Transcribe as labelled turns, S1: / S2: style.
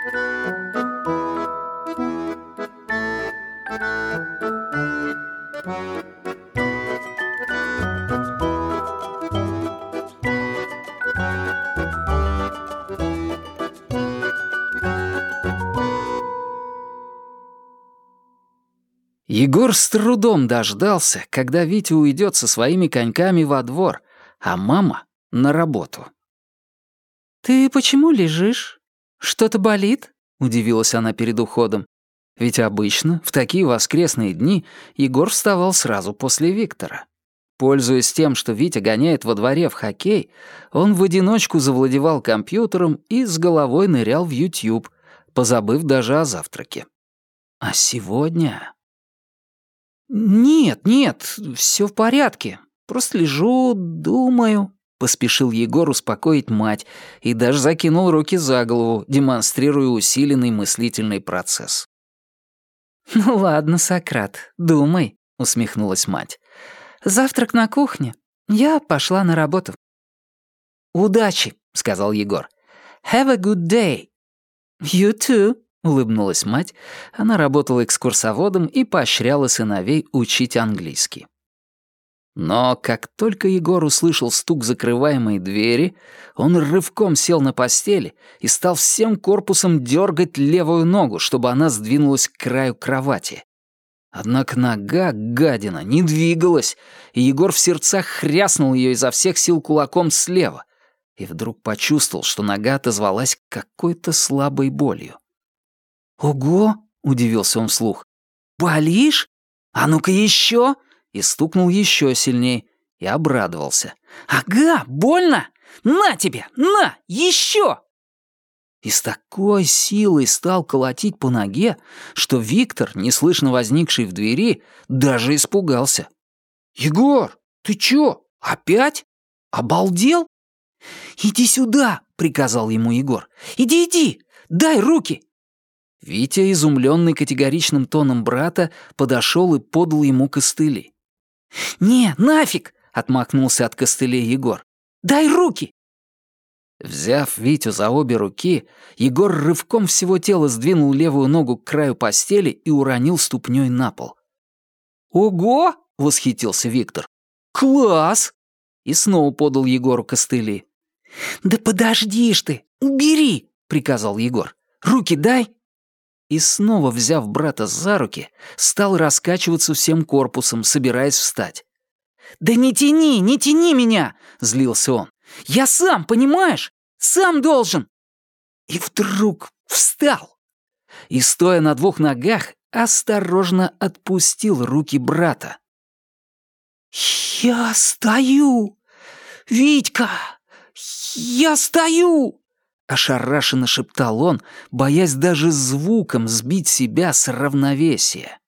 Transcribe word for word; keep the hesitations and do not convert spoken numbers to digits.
S1: Егор с трудом дождался, когда Витя уйдет со своими коньками во двор, а мама — на работу. «Ты почему лежишь? Что-то болит?» — удивилась она перед уходом. Ведь обычно, в такие воскресные дни, Егор вставал сразу после Виктора. Пользуясь тем, что Витя гоняет во дворе в хоккей, он в одиночку завладевал компьютером и с головой нырял в YouTube, позабыв даже о завтраке. А сегодня... «Нет, нет, все в порядке. Просто лежу, думаю», — поспешил Егор успокоить мать и даже закинул руки за голову, демонстрируя усиленный мыслительный процесс. «Ну ладно, Сократ, думай», — усмехнулась мать. «Завтрак на кухне. Я пошла на работу». «Удачи», — сказал Егор. «Have a good day». «You too», — улыбнулась мать. Она работала экскурсоводом и поощряла сыновей учить английский. Но как только Егор услышал стук закрываемой двери, он рывком сел на постели и стал всем корпусом дергать левую ногу, чтобы она сдвинулась к краю кровати. Однако нога, гадина, не двигалась, и Егор в сердцах хряснул ее изо всех сил кулаком слева, и вдруг почувствовал, что нога отозвалась какой-то слабой болью. «Ого!» — удивился он вслух. «Болишь? А ну-ка еще!» И стукнул еще сильней, и обрадовался. «Ага, больно? На тебе, на, еще!» И с такой силой стал колотить по ноге, что Виктор, неслышно возникший в двери, даже испугался. «Егор, ты чё, опять? Обалдел?» «Иди сюда!» — приказал ему Егор. «Иди, иди! Дай руки!» Витя, изумленный категоричным тоном брата, подошел и подал ему костыли. «Не, нафиг!» — отмахнулся от костылей Егор. «Дай руки!» Взяв Витю за обе руки, Егор рывком всего тела сдвинул левую ногу к краю постели и уронил ступней на пол. «Ого!» — восхитился Виктор. «Класс!» И снова подал Егору костыли. «Да подожди ж ты! Убери!» — приказал Егор. «Руки дай!» И снова, взяв брата за руки, стал раскачиваться всем корпусом, собираясь встать. «Да не тяни, не тяни меня!» — злился он. «Я сам, понимаешь? Сам должен!» И вдруг встал. И, стоя на двух ногах, осторожно отпустил руки брата. «Я стою! Витька! Я стою!» Ошарашенно шептал он, боясь даже звуком сбить себя с равновесия.